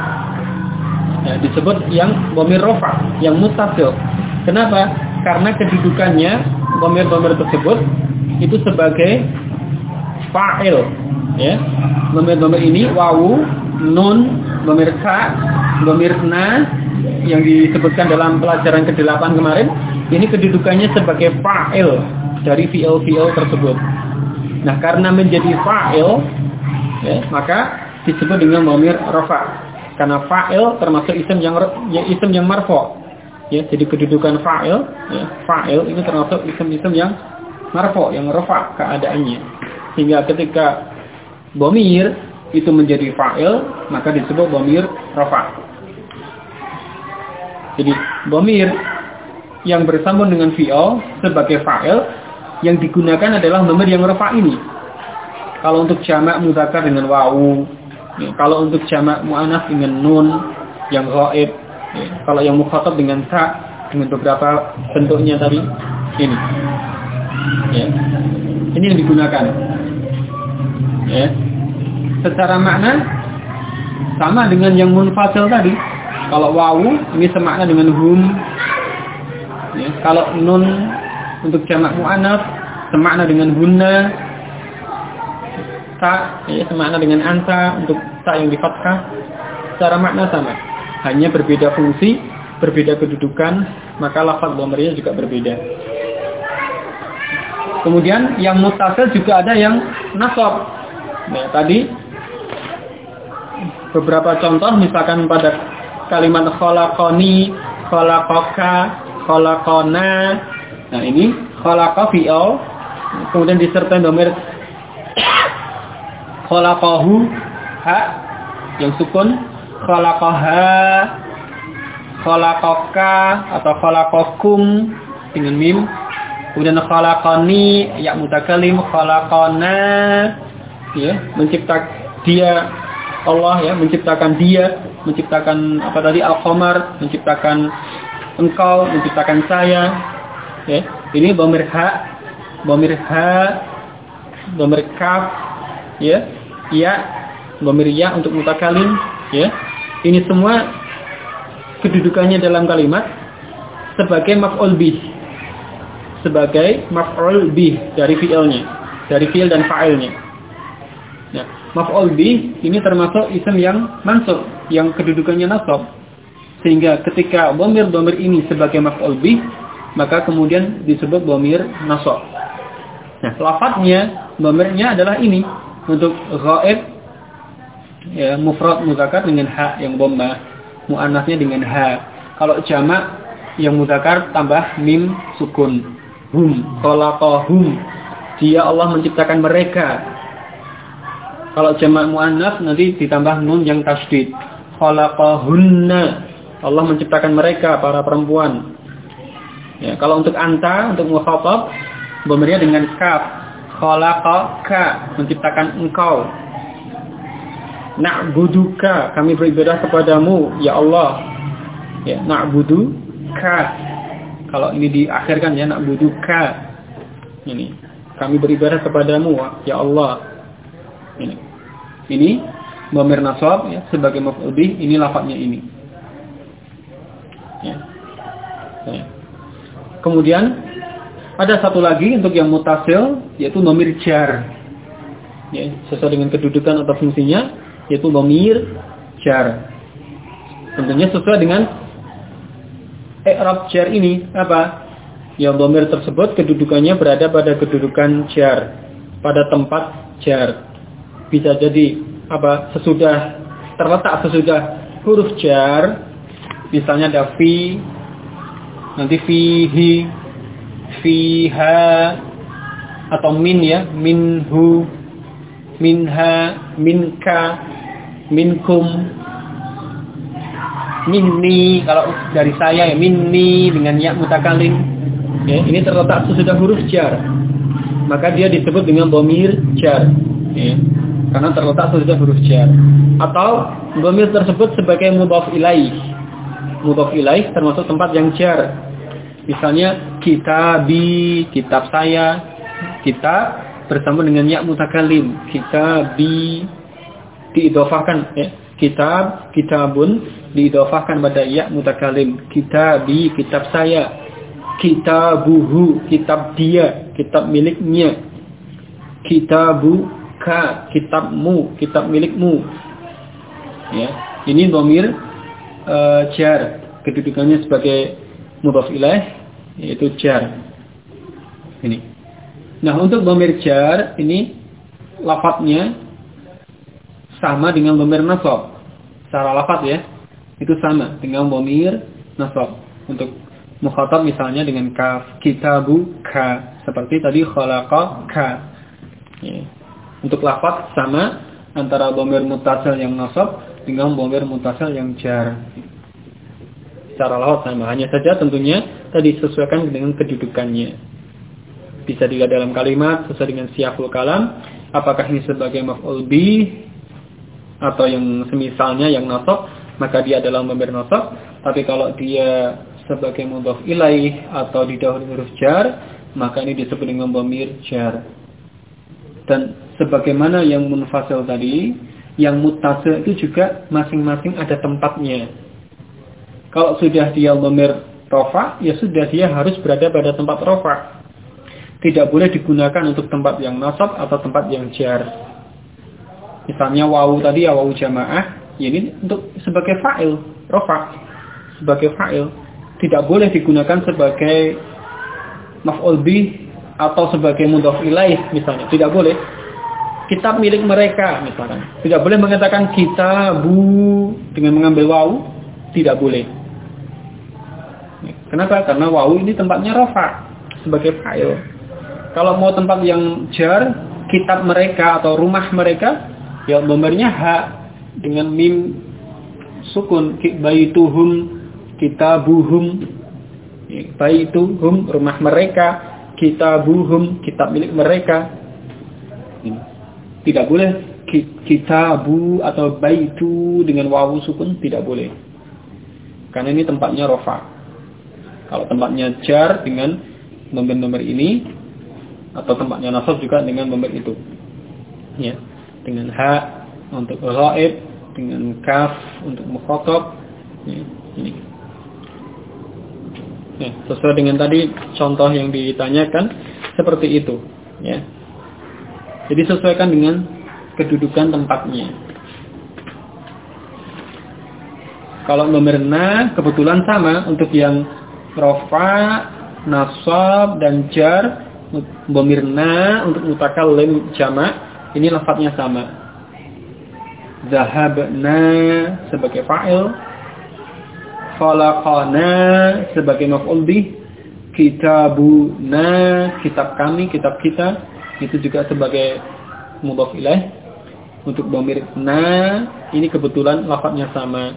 Ya, disebut yang dhamir rafa, yang muttasil. Kenapa? Karena kedudukannya dhamir-dhamir tersebut itu sebagai fa'il ya. Dhamir-dhamir ini wawu, nun, dhamir ka, dhamir na yang disebutkan dalam pelajaran ke-8 kemarin, ini kedudukannya sebagai fa'il dari fi'il-fi'il tersebut. Nah, karena menjadi fa'il ya, maka disebut dengan dhamir rafa. Karena fa'il termasuk isim yang marfu'. Ya, jadi kedudukan fa'il, ya, fa'il ini termasuk isim-isim yang marfu', yang rafa keadaannya. Sehingga ketika dhamir itu menjadi fa'il, maka disebut dhamir rafa. Jadi dhamir yang bersambung dengan fi'il sebagai fa'il yang digunakan adalah dhamir yang rafa ini. Kalau untuk jamak mudzakkar dengan wawu, ya, kalau untuk jamak muannats dengan nun yang ghaib, ya, kalau yang mukhatab dengan ta dengan beberapa bentuknya tadi ini. Ya. Ini yang digunakan. Ya. Secara makna sama dengan yang munfasil tadi. Kalau wawu ini semakna dengan hum. Ya. Kalau nun untuk jamak muannats semakna dengan hunna. Ta ya, semakna dengan anta untuk ta yang di fathah. Secara makna sama, hanya berbeda fungsi, berbeda kedudukan, maka lafaz dhamirnya juga berbeda. Kemudian yang muttasil juga ada yang nasab. Nah, tadi beberapa contoh misalkan pada kalimat khalaqani, khalaqaka, khalaqana. Nah, ini khalaqa fi'il, kemudian disertai dhamir khalaqahu ha yang sukun, khalaqaha, khalaqaka atau khalaqakum dengan mim, kemudian khalaqani ya mutakallim, khalaqana ya menciptakan dia Allah, ya menciptakan dia, menciptakan apa tadi al-qamar, menciptakan engkau, menciptakan saya, ya. Ini dhamir ha, dhamir kaf, ya, dhamir ya untuk mutakallim, ya. Ini semua kedudukannya dalam kalimat sebagai maf'ul bih. Sebagai maf'ul bih dari fi'ilnya, dari fi'il dan fa'ilnya. Nah, maf'ul bih ini termasuk isim yang mansub, yang kedudukannya nasab. Sehingga ketika dhamir ini sebagai maf'ul bih, maka kemudian disebut dhamir nasab. Nah, lafadznya, dhamirnya adalah ini. Untuk ghaib, ya, mufrad mudzakkar dengan ha yang dhammah, muannasnya dengan ha. Kalau jamak yang mudzakkar tambah mim sukun. Hum, khalaqahum. Dia Allah menciptakan mereka. Kalau jamak muannats nanti ditambah nun yang tasydid. Khalaqahunna. Allah menciptakan mereka, para perempuan. Ya, kalau untuk anta, untuk mukhatab, dhamirnya dengan kaf. Khalaqaka, menciptakan engkau. Na'buduka, kami beribadah kepadamu ya Allah. Ya, na'buduka. Kalau ini diakhirkan ya, na'buduka. Ini, kami beribadah kepadamu ya Allah. Ini dhamir nasab, ya, sebagai maf'ul bih, ini lafadznya ini. Ya. Ya. Kemudian ada satu lagi untuk yang mutasil, yaitu dhamir jar. Ya, sesuai dengan kedudukan atau fungsinya, yaitu dhamir jar. Tentunya sesuai dengan i'rab jar ini apa? Yang dhamir tersebut kedudukannya berada pada kedudukan jar, pada tempat jar. Bisa jadi apa? Terletak sesudah huruf jar. Misalnya ada fi, nanti fihi, fiha, atau min, ya, minhu, minha, minka, minkum, minni. Kalau dari saya ya minni dengan ya mutakallim, ya, ini terletak sesudah huruf jar, maka dia disebut dengan dhamir jar, ya, karena terletak sesudah huruf jar. Atau dhamir tersebut sebagai mudhaf ilaih. Mudhaf ilaih termasuk tempat yang jar. Misalnya kitabi, kitab saya. Kitab bersama dengan ya mutakallim. Kitabi diidhofahkan, ya. Kitab, kitabun diidhofahkan pada ya mutakallim. Kitabi, kitab saya. Kitabuhu, kitab dia, kitab miliknya. Kitabuka, kitabmu, kitab milikmu. Ya, ini dhamir jar, kedudukannya sebagai mudhaf ilaih, yaitu jar. Ini. Nah, untuk dhamir jar ini lafadznya sama dengan dhamir nasab. Secara lafaz ya, itu sama dengan dhamir nasab. Untuk mukhatab misalnya dengan kaf, kitabu ka, seperti tadi khalaqa ka. Ya. Untuk lafaz sama antara dhamir muttasil yang nasab dengan dhamir muttasil yang jar. Secara lafaz sama, hanya saja tentunya tadi disesuaikan dengan kedudukannya. Bisa dilihat dalam kalimat sesuai dengan siyaqul kalam, apakah ini sebagai maf'ul bih atau yang semisalnya yang nasab, maka dia adalah dhamir nasab. Tapi kalau dia sebagai mudhaf ilaih atau didahului huruf jar, maka ini disebut dengan dhamir jar. Dan sebagaimana yang munfasil tadi, yang muttasil itu juga masing-masing ada tempatnya. Kalau sudah dia dhamir rafa, ya sudah dia harus berada pada tempat rafa. Tidak boleh digunakan untuk tempat yang nasab atau tempat yang jar. Misalnya wawu tadi ya wawu jamaah, ya ini untuk sebagai fa'il, rafa, sebagai fa'il. Tidak boleh digunakan sebagai maf'ul bih atau sebagai mudhaf ilaih misalnya. Tidak boleh. Kitab milik mereka misalkan. Tidak boleh mengatakan kitabu dengan mengambil wawu, tidak boleh. Kenapa? Karena wawu ini tempatnya rafa sebagai fa'il. Kalau mau tempat yang jar, kitab mereka atau rumah mereka, ya dhamirnya ha dengan mim sukun, baituhum, kitabuhum, baituhum rumah mereka, kitabuhum kitab milik mereka. Tidak boleh kitabu atau baitu dengan wawu sukun, tidak boleh. Karena ini tempatnya rafa. Kalau tempatnya jar dengan nomor-nomor ini, atau tempatnya nasab juga dengan dhamir itu. Ya, dengan ha untuk ghaib, dengan kaf untuk mukhatab. Ya, ini. Ya, sesuai dengan tadi contoh yang ditanyakan seperti itu, ya. Jadi sesuaikan dengan kedudukan tempatnya. Kalau dhamir na kebetulan sama untuk yang rafa, nasab dan jar. Dhamirna untuk mutakallim jamak ini lafadznya sama. Zahabna sebagai fa'il, khalaqana sebagai maf'ul bih, kitabuna kitab kami, kitab kita itu juga sebagai mudhaf ilaih. Untuk dhamirna ini kebetulan lafadznya sama.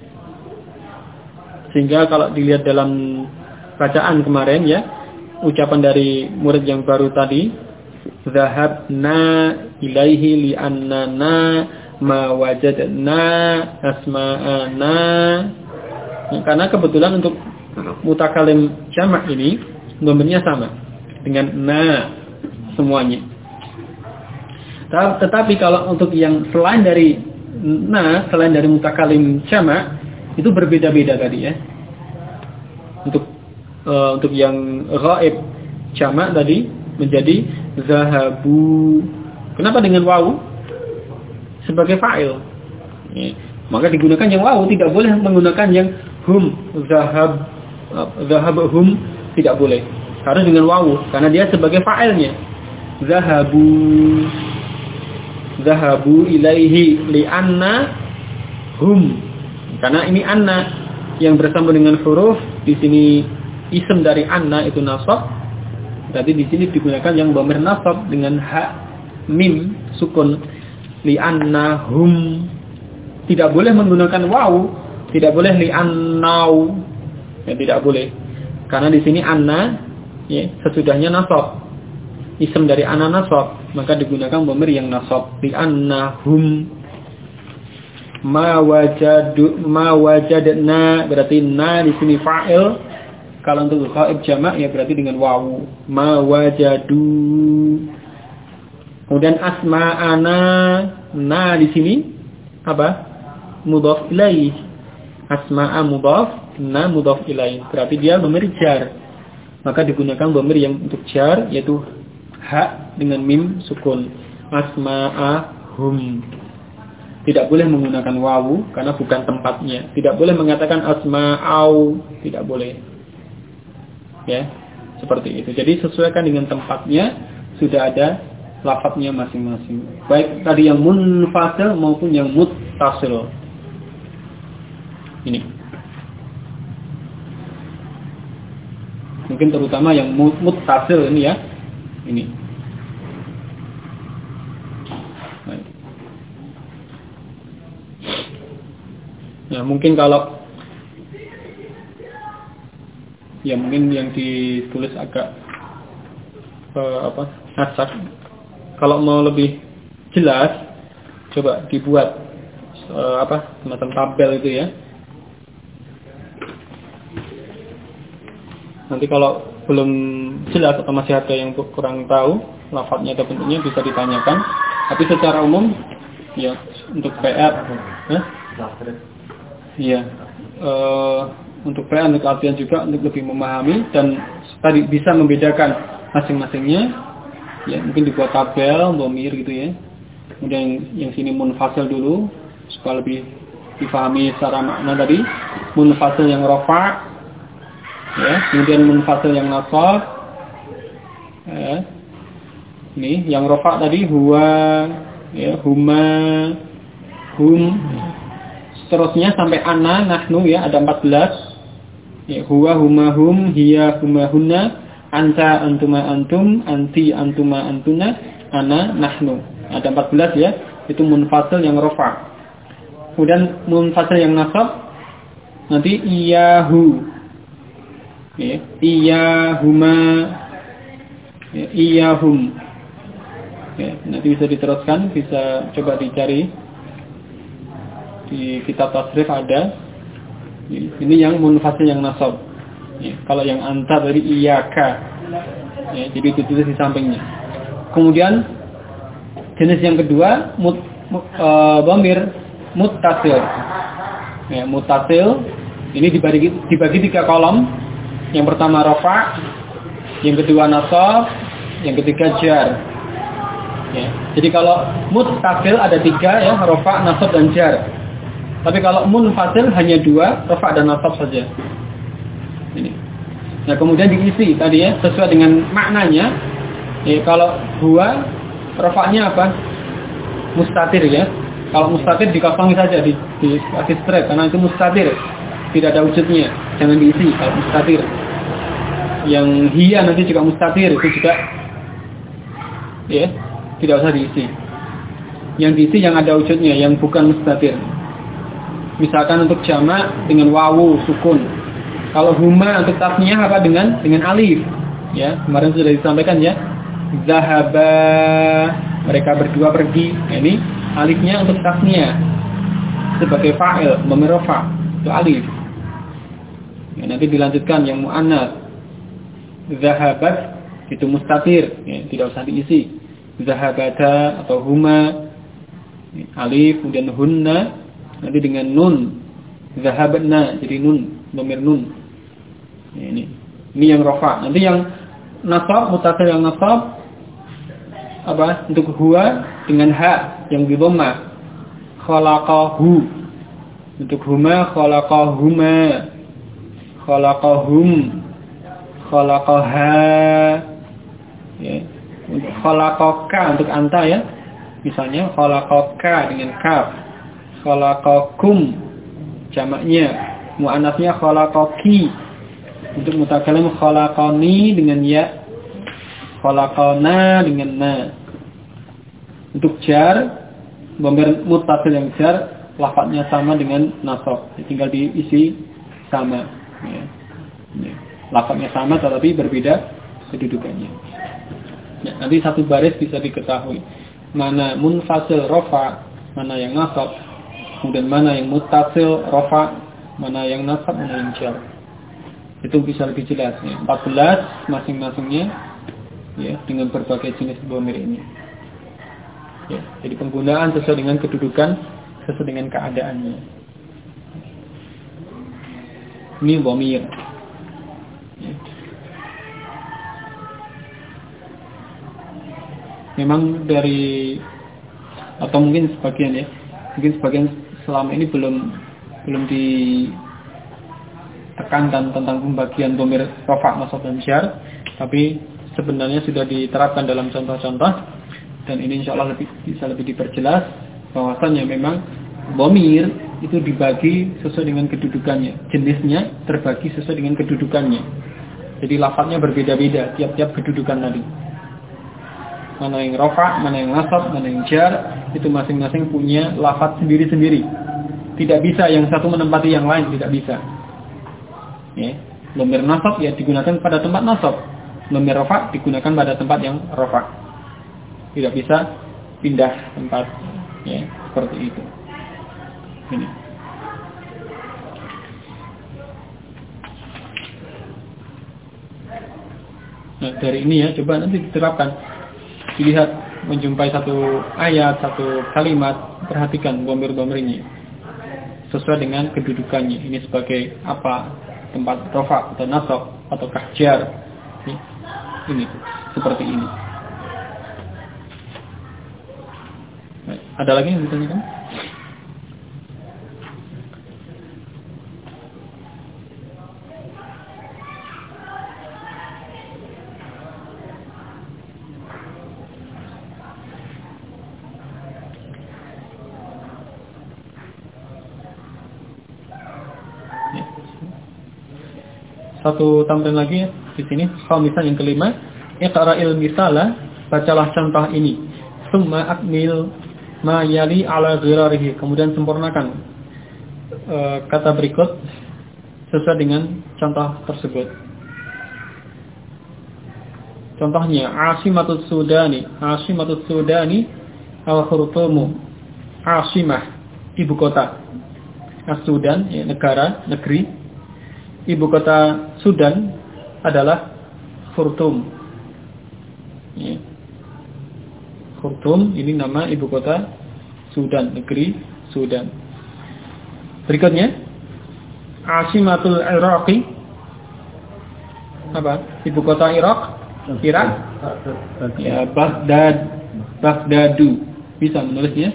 Sehingga kalau dilihat dalam bacaan kemarin ya, ucapan dari murid yang baru tadi, zahabna ilaihi li'annana ma wajadna asma'ana. Karena kebetulan untuk mutakalim jamak ini dhamirnya sama dengan na semuanya. Tetapi kalau untuk yang selain dari na, selain dari mutakalim jamak, itu berbeda-beda tadi ya. Untuk yang ghaib jamak tadi menjadi zahabu. Kenapa dengan wawu? Sebagai fa'il. Ya. Maka digunakan yang wawu, tidak boleh menggunakan yang hum, zahabhum, tidak boleh. Harus dengan wawu karena dia sebagai fa'ilnya. Zahabu ilaihi li'anna hum. Karena ini anna yang bersambung dengan huruf, di sini isim dari anna itu nasab. Berarti di sini digunakan yang dhamir nasab dengan ha mim sukun li'annahum. Tidak boleh menggunakan wawu, tidak boleh li'annau. Ya, tidak boleh. Karena di sini anna ya, sesudahnya nasab. Isim dari anna nasab, maka digunakan dhamir yang nasab li'annahum. Ma wajadna berarti na di sini fa'il. Kalau untuk ghaib jamak ya berarti dengan wawu. Ma wajadu. Kemudian asma'ana, na di sini apa? Mudhaf ilaih. Asma'a mudhaf, na mudhaf ilaih. Berarti dia dhamir jar. Maka digunakan dhamir yang untuk jar yaitu ha dengan mim sukun. Asma'ahum. Tidak boleh menggunakan wawu karena bukan tempatnya. Tidak boleh mengatakan asma'au, tidak boleh. Ya, seperti itu. Jadi sesuaikan dengan tempatnya. Sudah ada lafadznya masing-masing. Baik tadi yang munfasil maupun yang muttasil. Ini. Mungkin terutama yang muttasil ini ya. Ini. Baik. Nah, mungkin kalau ya mungkin yang ditulis agak ngacak. Kalau mau lebih jelas, coba dibuat semacam tabel itu ya. Nanti kalau belum jelas atau masih ada yang kurang tahu lafadznya atau bentuknya bisa ditanyakan. Tapi secara umum ya untuk PR ya untuk PR untuk artian juga untuk lebih memahami dan tadi bisa membedakan masing-masingnya. Ya, mungkin dibuat tabel, dhamir gitu ya. Kemudian yang sini munfasil dulu supaya lebih dipahami secara makna tadi. Munfasil yang rafa, ya. Kemudian munfasil yang nasab. Ya. Ini yang rafa tadi huwa, ya, huma, hum. Seterusnya sampai ana, nahnu ya, ada 14. Ya, huwa, huma, hum, hiya, huma, hunna. Anta, antuma, antum, anti, antuma, antuna, ana, nahnu. Ada 14 ya. Itu munfasil yang rafa. Kemudian munfasil yang nasab nanti iyahu. Ya, iyahuma. Ya, iyahum. Ya, nanti bisa diteruskan, bisa coba dicari di kitab tasrif ada. Ini yang munfasil yang nasab. Ya, kalau yang anta dari iyaka, ya, jadi ditulis di sampingnya. Kemudian jenis yang kedua dhamir muttasil. Ya, muttasil ini dibagi 3 kolom. Yang pertama rafa, yang kedua nasab, yang ketiga jar. Ya, jadi kalau muttasil ada 3 ya, rafa, nasab dan jar. Tapi kalau munfasil hanya 2, rafa dan nasab saja. Ini. Nah, kemudian diisi tadi ya sesuai dengan maknanya. Ya, kalau huwa rafa'nya apa? Mustatir ya. Kalau mustatir dikosongi saja di kasih straight karena itu mustatir. Tidak ada wujudnya. Jangan diisi kalau mustatir. Yang hiya nanti juga mustatir, itu juga ya, tidak usah diisi. Yang diisi yang ada wujudnya, yang bukan mustatir. Misalkan untuk jamak dengan wawu sukun. Kalau huma untuk tasniyah apa dengan alif? Ya, kemarin sudah disampaikan ya. Zahaba, mereka berdua pergi. Nah, ini alifnya untuk tasniyah. Sebagai fa'il, dhamir rafa, itu alif. Ya, nanti dilanjutkan yang muannats. Zahabat itu mustatir, ya, tidak usah diisi. Zahabata atau huma alif kemudian hunna nanti dengan nun. Zahabatna jadi nun, dhamir nun. Ya, ini yang rafa. Nanti yang nasab, muttasil yang nasab apa? Untuk huwa dengan ha yang di dhamma. Khalaqahu. Untuk huma khalaqahuma. Khalaqahum. Khalaqaha. Ya. Untuk khalaqaka untuk anta ya. Misalnya khalaqaka dengan kaf. Khalaqakum jamaknya. Muannasnya khalaqaki. Untuk mutakallim khalaqani dengan ya. Khalaqana dengan na. Untuk jar, dhamir muttasil yang jar, lafadznya sama dengan nasab. Tinggal diisi sama. Ya. Ya. Lafadznya sama tetapi berbeda kedudukannya. Ya, nanti satu baris bisa diketahui mana munfasil rafa, mana yang nasab, kemudian mana yang muttasil rafa, mana yang nasab, mana yang jar. Itu bisa lebih jelas ya. 14 masing-masingnya ya dengan berbagai jenis dhamir ini. Ya, jadi penggunaan sesuai dengan kedudukan, sesuai dengan keadaannya. Ini dhamir. Ya. Memang dari atau mungkin sebagian selama ini belum ditekankan tentang pembagian dhamir rafa, nasab dan jar, tapi sebenarnya sudah diterapkan dalam contoh-contoh. Dan ini insya Allah bisa lebih diperjelas bahwasannya memang dhamir itu dibagi sesuai dengan kedudukannya. Jenisnya terbagi sesuai dengan kedudukannya. Jadi lafadznya berbeda-beda tiap-tiap kedudukan tadi. Mana yang rafa, mana yang nasab, mana yang jar, itu masing-masing punya lafadz sendiri-sendiri. Tidak bisa yang satu menempati yang lain, tidak bisa. Ya. Dhamir nasab ya digunakan pada tempat nasab. Dhamir rafa digunakan pada tempat yang rafa. Tidak bisa pindah tempat, ya, seperti itu. Ini. Nah, dari ini ya, coba nanti diterapkan. Dilihat, menjumpai satu ayat, satu kalimat, perhatikan dhamir-dhamirnya sesuai dengan kedudukannya. Ini sebagai apa? Tempat rafa atau nasab atau jar. Ini seperti ini. Nah, ada lagi yang ditanyakan? Satu tambahan lagi di sini, khamisan yang kelima, iqra'il misala, bacalah contoh ini. Summa akmil ma yali ala ghirarihi, kemudian sempurnakan kata berikut sesuai dengan contoh tersebut. Contohnya, Asimatus Sudani al-Khurtumu. Asimah, ibu kota. As-Sudan, ya, negara, negeri. Ibu kota Sudan adalah Khartoum. Ya. Khartoum ini nama ibu kota Sudan, negeri Sudan. Berikutnya, Asimatul Iraqi. Apa? Ibu kota Irak? Irak? Ya, Baghdadu. Bisa menulisnya?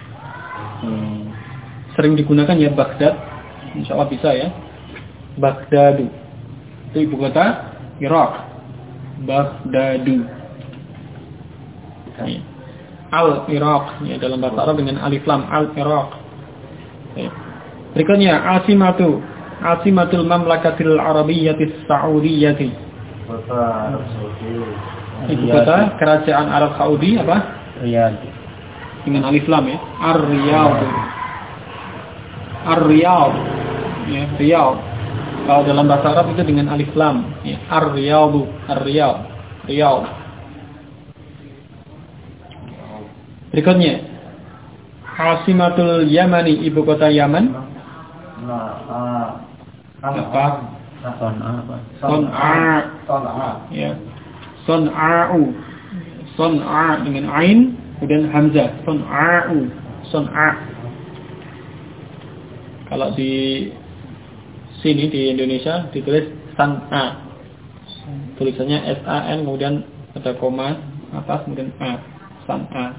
Sering digunakan ya Baghdad. Insya Allah bisa ya. Baghdadu. Itu ibu kota Irak. Baghdadu. Ya. Al-Iraq, ya, dalam bahasa Arab dengan alif lam, Al-Iraq. Ya. Berikutnya Asimatul Mamlakatil Arabiyyatis Saudiyyati. Ibu kota kerajaan Arab Saudi apa? Riyadh. Dengan alif lam ya. Ar-Riyadh. Ar-Riyadh. Ya, Riyadh. Kalau dalam bahasa Arab itu dengan alif lam, ya. Ar-Riyadh, Ar-Riyadh, Riyadh. Berikutnya, Asimatul Yamani, ibu kota Yaman. Apa? Son'a. Ya. Son'a dengan ain kemudian hamzah. Son'a. Kalau di sini di Indonesia ditulis San'a. Tulisannya S-A-N kemudian ada koma atas kemudian A. San'a.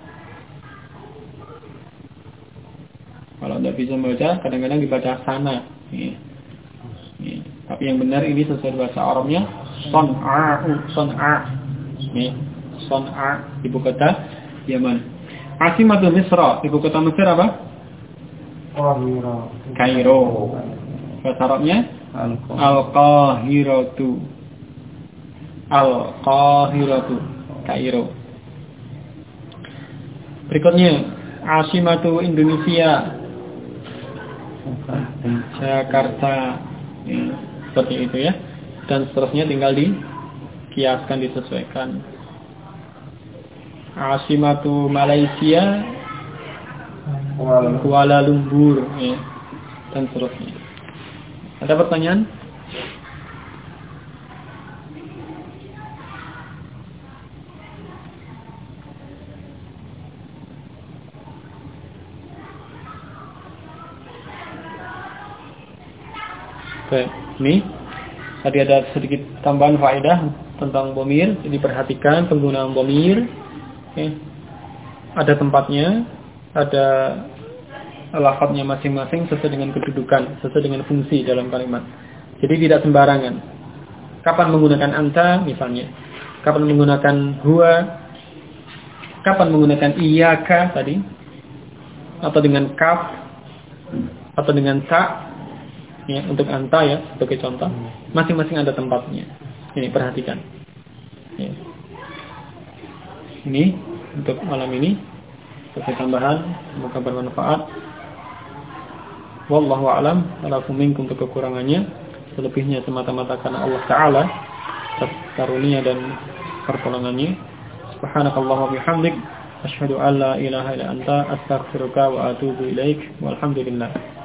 Kalau tidak bisa membaca, kadang-kadang dibaca sana. Ini. Tapi yang benar ini sesuai bahasa Arabnya Son'a. Ini Son'a, ibu kota Yaman. Asimatul Misra, ibu kota Mesir apa? Kairo. Bahasa Arabnya Al-Qahiratu. Kairo. Berikutnya Asimatu Indonesia, Jakarta. Ya, seperti itu ya. Dan seterusnya tinggal dikiaskan, disesuaikan. Asimatu Malaysia, Kuala Lumpur, ya. Dan seterusnya. Ada pertanyaan? Oke, ini tadi ada sedikit tambahan faedah tentang dhamir. Jadi perhatikan penggunaan dhamir. Oke. Ada tempatnya, ada lafadznya masing-masing sesuai dengan kedudukan, sesuai dengan fungsi dalam kalimat. Jadi tidak sembarangan. Kapan menggunakan anta misalnya, kapan menggunakan huwa, Kapan menggunakan iyyaka tadi? Atau dengan kaf? Atau dengan ta? Ya, untuk anta ya, sebagai contoh. Masing-masing ada tempatnya. Ini perhatikan. Ya. Ini untuk malam ini sebagai tambahan, semoga bermanfaat. Wallahu a'lam, walakum minkum untuk kekurangannya, selebihnya semata-mata karena Allah Ta'ala atas karunia dan pertolongannya. Subhanakallah wa bihamdik, asyhadu an la ilaha illa anta, astaghfiruka wa atubu ilaik, walhamdulillah.